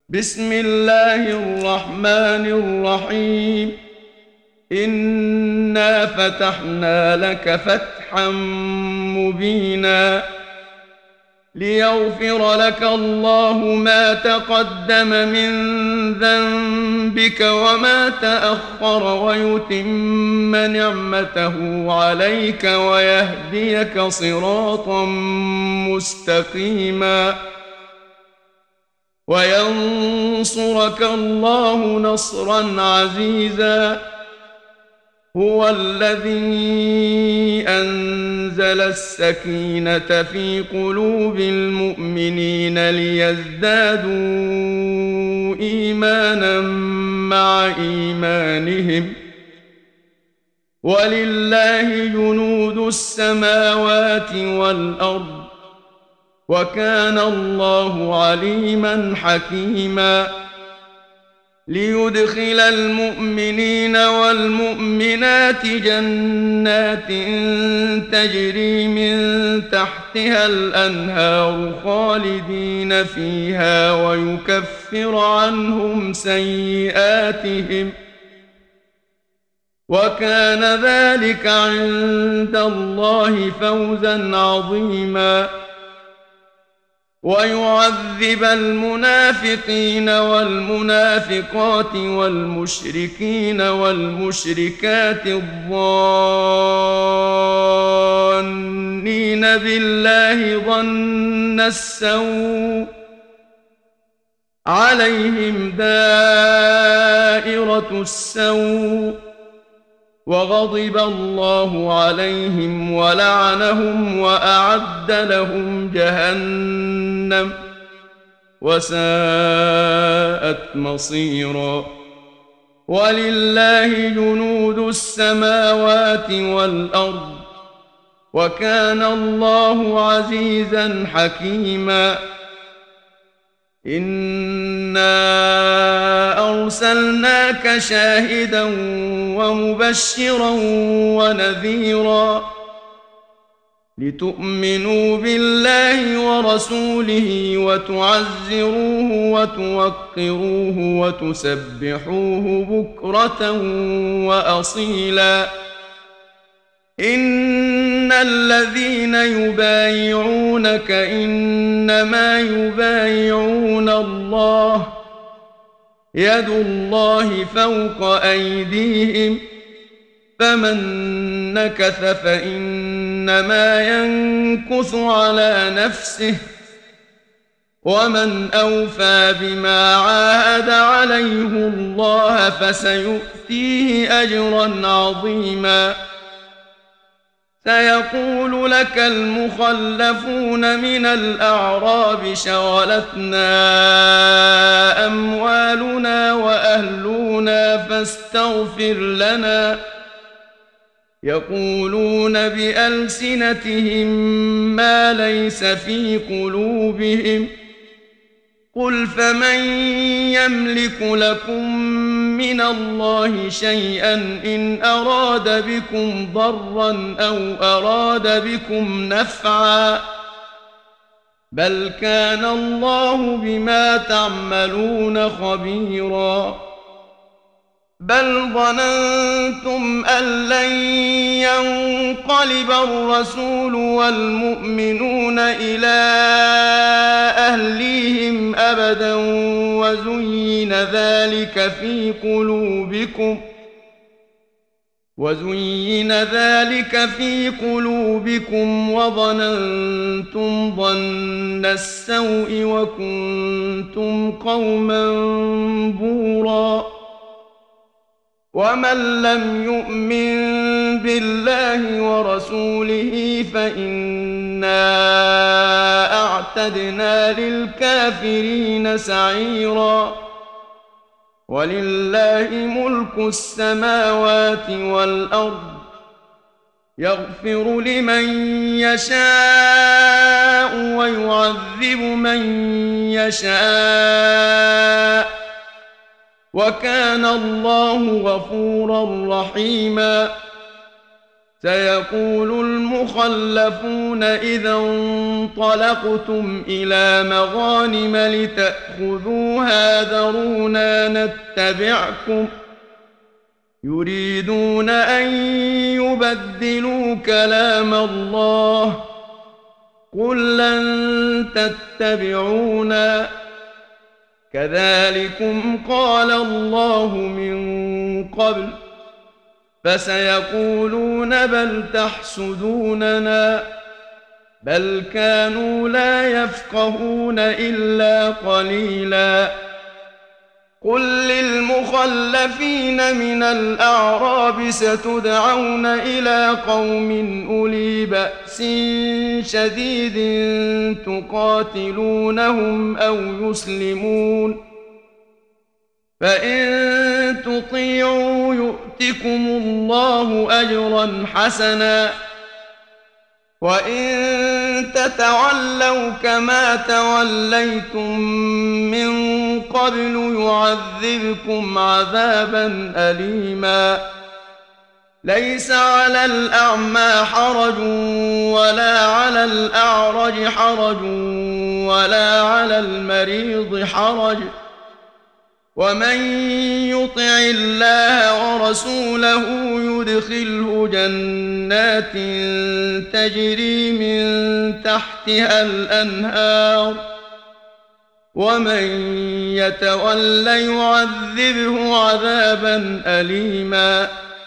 بسم الله الرحمن الرحيم. إنا فتحنا لك فتحا مبينا ليغفر لك الله ما تقدم من ذنبك وما تأخر ويتم نعمته عليك ويهديك صراطا مستقيما وينصرك الله نصرا عزيزا. هو الذي أنزل السكينة في قلوب المؤمنين ليزدادوا إيمانا مع إيمانهم ولله جنود السماوات والأرض وكان الله عليما حكيما. ليدخل المؤمنين والمؤمنات جنات تجري من تحتها الأنهار خالدين فيها ويكفر عنهم سيئاتهم وكان ذلك عند الله فوزا عظيما. ويعذب المنافقين والمنافقات والمشركين والمشركات الظانين بالله ظن السوء عليهم دائرة السوء وغضب الله عليهم ولعنهم وأعد لهم جهنم وساءت مصيرا. ولله جنود السماوات والأرض وكان الله عزيزا حكيما. إنا أرسلناك شاهدا ومبشرا ونذيرا لتؤمنوا بالله ورسوله وتعزروه وتوقروه وتسبحوه بكرة وأصيلا. إن الذين يبايعونك إنما يبايعون الله يد الله فوق أيديهم فمن نكث فإنما ينكث على نفسه ومن أوفى بما عاهد عليه الله فسيؤتيه أجرا عظيما. سيقول لك المخلفون من الأعراب شغلتنا أموالنا وأهلنا فاستغفر لنا يقولون بألسنتهم ما ليس في قلوبهم قل فمن يملك لكم من الله شيئا إن أراد بكم ضرا أو أراد بكم نفعا بل كان الله بما تعملون خبيرا. بل ظننتم أن لن ينقلب الرسول والمؤمنون إلى أهليهم أبدا وزين ذلك في قلوبكم وظننتم ظن السوء وكنتم قوما بورا. ومن لم يؤمن بالله ورسوله فإنا أعتدنا للكافرين سعيرا. ولله ملك السماوات والأرض يغفر لمن يشاء ويعذب من يشاء وكان الله غفورا رحيما. سيقول المخلفون إذا انطلقتم إلى مغانم لتأخذوها ذرونا نتبعكم يريدون أن يبدلوا كلام الله قل لن تتبعونا كذلكم قال الله من قبل فسيقولون بل تحسدوننا بل كانوا لا يفقهون إلا قليلا قل للمخلفين من الأعراب ستدعون إلى قوم أولي بأس شديد تقاتلونهم أو يسلمون فإن تطيعوا يؤتكم الله أجرا حسنا وإن تتولوا كما توليتم من قبل يعذبكم عذابا أليما ليس على الأعمى حرج ولا على الأعرج حرج ولا على المريض حرج ومن يطع الله ورسوله يدخله جنات تجري من تحتها الأنهار ومن يتول يعذبه عذابا أليما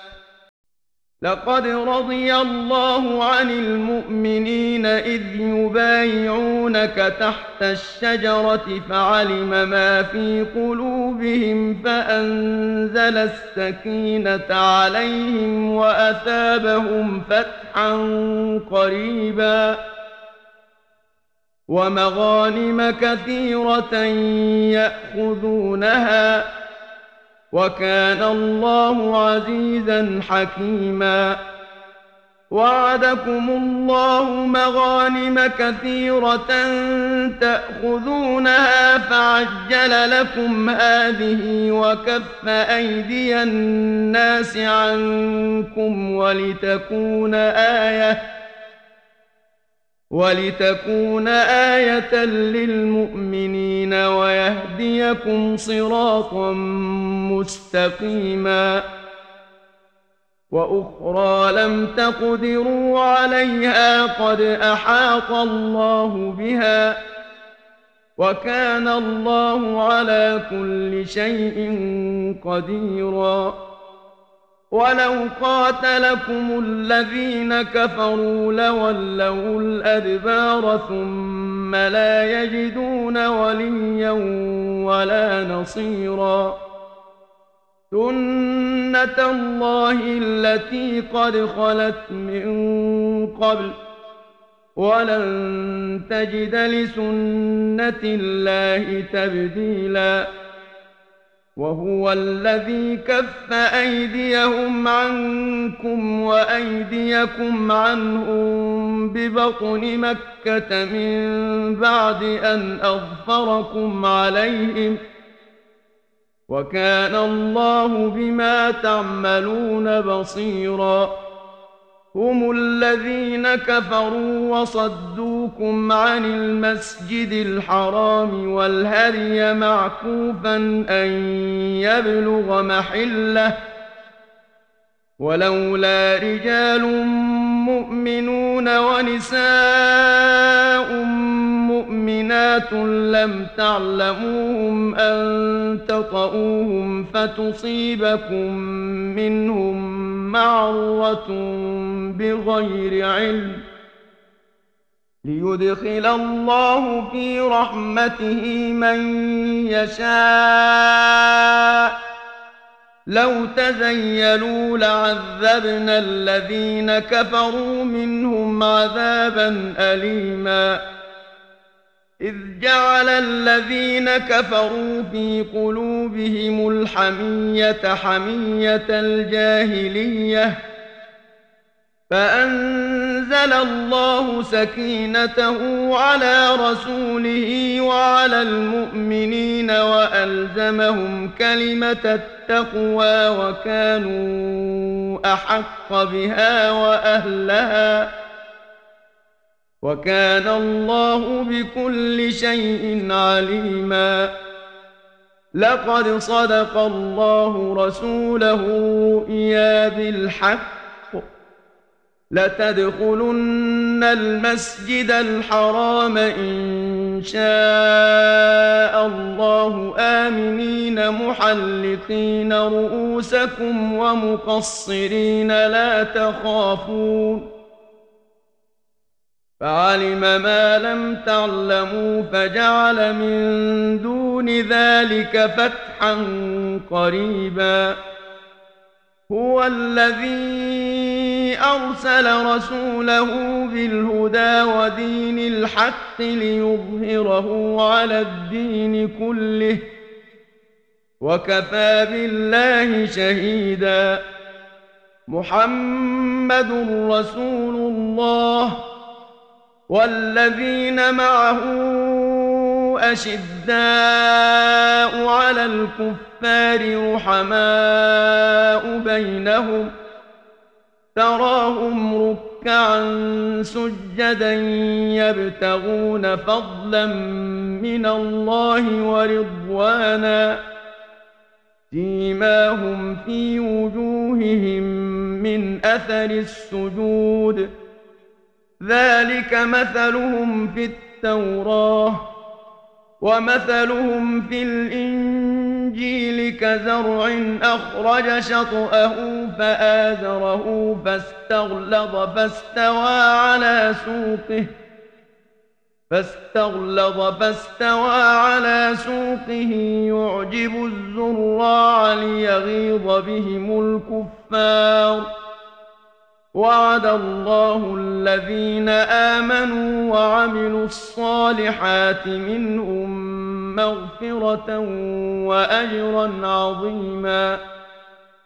لقد رضي الله عن المؤمنين إذ يبايعونك تحت الشجرة فعلم ما في قلوبهم فأنزل السكينة عليهم وأثابهم فتحا قريبا ومغانم كثيرة يأخذونها وكان الله عزيزا حكيما وعدكم الله مغانم كثيرة تأخذونها فعجل لكم هذه وكف أيدي الناس عنكم ولتكون آية للمؤمنين ويهديكم صراطا مستقيما وأخرى لم تقدروا عليها قد أحاط الله بها وكان الله على كل شيء قديرا ولو قاتلكم الذين كفروا لولوا الأدبار ثم لا يجدون وليا ولا نصيرا سنة الله التي قد خلت من قبل ولن تجد لسنة الله تبديلا وهو الذي كف أيديهم عنكم وأيديكم عنهم ببطن مكة من بعد أن أظفركم عليهم وكان الله بما تعملون بصيرا هم الذين كفروا وصدوكم عن المسجد الحرام والهدي معكوفا أن يبلغ محله ولولا رجال مؤمنون ونساء مؤمنات لم تعلموهم أن تطؤوهم فتصيبكم منهم معرة بغير علم ليدخل الله في رحمته من يشاء لو تزيلوا لعذبنا الذين كفروا منهم عذابا أليما إذ جعل الذين كفروا في قلوبهم الحمية حمية الجاهلية فأنزل أنزل الله سكينته على رسوله وعلى المؤمنين وألزمهم كلمة التقوى وكانوا أحق بها وأهلها وكان الله بكل شيء عليما. لقد صدق الله رسوله الرؤيا بالحق لتدخلن المسجد الحرام إن شاء الله آمنين محلقين رؤوسكم ومقصرين لا تخافون فعلم ما لم تعلموا فجعل من دون ذلك فتحا قريبا. هو الذي أرسل رسوله بالهدى ودين الحق ليظهره على الدين كله وكفى بالله شهيدا. محمد رسول الله والذين معه أشداء على الكفار رحماء بينهم تراهم ركعا سجدا يبتغون فضلا من الله ورضوانا سيماهم في وجوههم من أثر السجود ذلك مثلهم في التوراة ومثلهم في الإنجيل كزرع أخرج شطأه فآزره فاستغلظ فاستوى على سوقه يعجب الزراع ليغيظ بهم الكفار. وعد الله الذين آمنوا وعملوا الصالحات منهم مغفرة وأجرا عظيما.